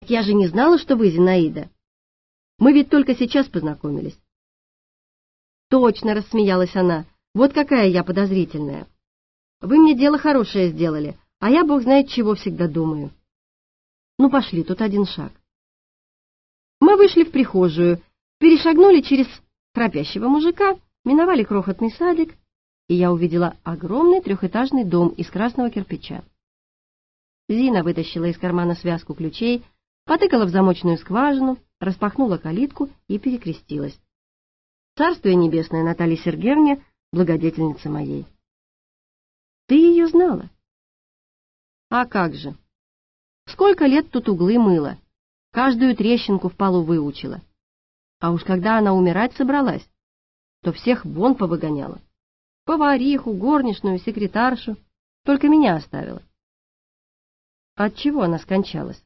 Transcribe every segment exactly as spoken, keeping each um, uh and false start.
Я же не знала, что вы Зинаида. Мы ведь только сейчас познакомились. Точно, рассмеялась она. Вот какая я подозрительная. Вы мне дело хорошее сделали, а я, бог знает, чего всегда думаю. Ну, пошли, тут один шаг. Мы вышли в прихожую, перешагнули через храпящего мужика, миновали крохотный садик, и я увидела огромный трехэтажный дом из красного кирпича. Зина вытащила из кармана связку ключей, потыкала в замочную скважину, распахнула калитку и перекрестилась. Царствие небесное Наталье Сергеевне, благодетельнице моей. Ты ее знала? А как же? Сколько лет тут углы мыла, каждую трещинку в полу выучила. А уж когда она умирать собралась, то всех вон повыгоняла. Повариху, горничную, секретаршу, только меня оставила. От чего она скончалась?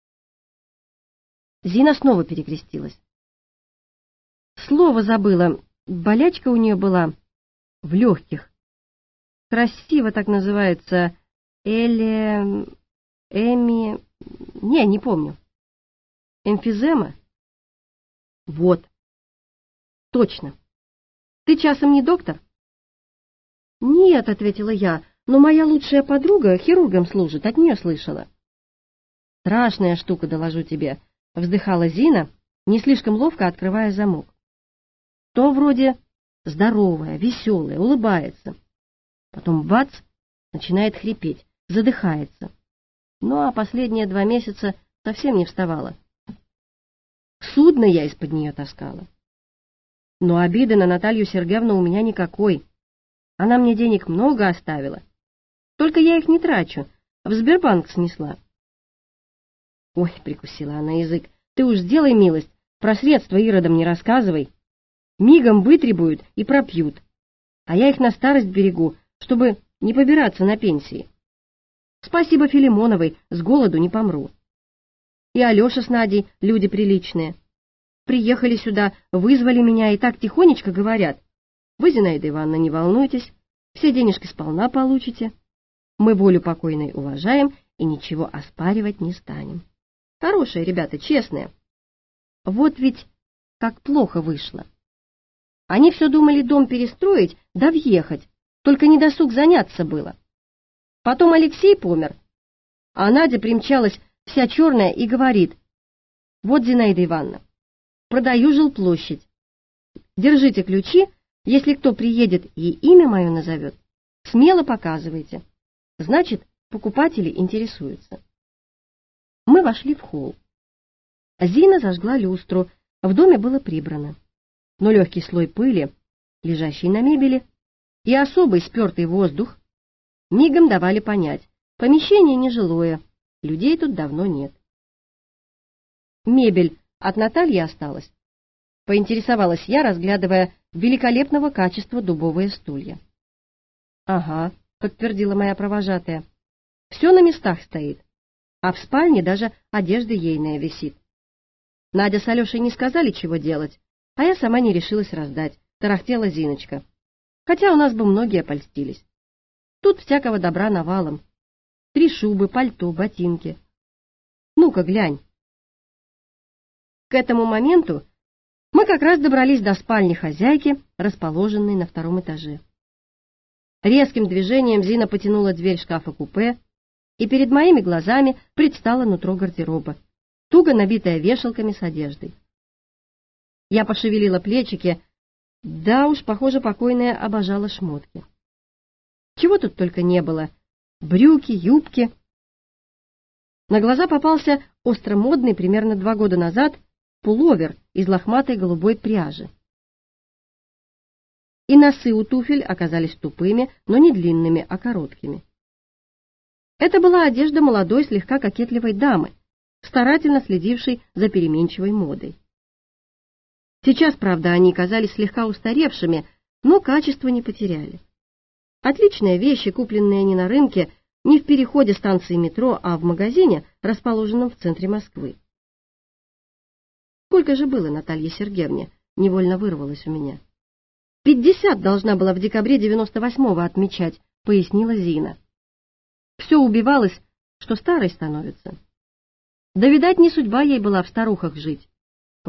Зина снова перекрестилась. Слово забыла, болячка у нее была в легких. Красиво так называется, эле... эми... Не, не помню. Эмфизема? Вот. Точно. Ты часом не доктор? Нет, ответила я, но моя лучшая подруга хирургом служит, от нее слышала. Страшная штука, доложу тебе, вздыхала Зина, не слишком ловко открывая замок. То вроде здоровая, веселая, улыбается. Потом бац, начинает хрипеть, задыхается. Ну а последние два месяца совсем не вставала. Судно я из-под нее таскала. Но обиды на Наталью Сергеевну у меня никакой. Она мне денег много оставила. Только я их не трачу, в Сбербанк снесла. Ой, прикусила она язык, ты уж сделай милость, про средства иродам не рассказывай. Мигом вытребуют и пропьют, а я их на старость берегу, чтобы не побираться на пенсии. Спасибо Филимоновой, с голоду не помру. И Алеша с Надей люди приличные. Приехали сюда, вызвали меня и так тихонечко говорят: вы, Зинаида Ивановна, не волнуйтесь, все денежки сполна получите. Мы волю покойной уважаем и ничего оспаривать не станем. Хорошие ребята, честные. Вот ведь как плохо вышло. Они все думали дом перестроить да въехать, только не досуг заняться было. Потом Алексей помер, а Надя примчалась вся черная и говорит: вот, Зинаида Ивановна, продаю жилплощадь. Держите ключи, если кто приедет и имя мое назовет, смело показывайте. Значит, покупатели интересуются. Мы вошли в холл. Зина зажгла люстру, в доме было прибрано. Но легкий слой пыли, лежащий на мебели, и особый спертый воздух мигом давали понять: помещение нежилое, людей тут давно нет. Мебель от Натальи осталась? Поинтересовалась я, разглядывая великолепного качества дубовые стулья. Ага, подтвердила моя провожатая. Все на местах стоит, а в спальне даже одежда ейная висит. Надя с Алешей не сказали, чего делать, а я сама не решилась раздать, тарахтела Зиночка. Хотя у нас бы многие польстились. Тут всякого добра навалом. Три шубы, пальто, ботинки. Ну-ка, глянь. К этому моменту мы как раз добрались до спальни хозяйки, расположенной на втором этаже. Резким движением Зина потянула дверь шкафа-купе, и перед моими глазами предстало нутро гардероба, туго набитое вешалками с одеждой. Я пошевелила плечики, да уж, похоже, покойная обожала шмотки. Чего тут только не было: брюки, юбки. На глаза попался остромодный примерно два года назад пуловер из лохматой голубой пряжи. И носы у туфель оказались тупыми, но не длинными, а короткими. Это была одежда молодой, слегка кокетливой дамы, старательно следившей за переменчивой модой. Сейчас, правда, они казались слегка устаревшими, но качество не потеряли. Отличные вещи, купленные не на рынке, не в переходе станции метро, а в магазине, расположенном в центре Москвы. Сколько же было Наталье Сергеевне? Невольно вырвалось у меня. Пятьдесят должна была в декабре девяносто восьмого отмечать, пояснила Зина. Все убивалось, что старой становится. Да, видать, не судьба ей была в старухах жить.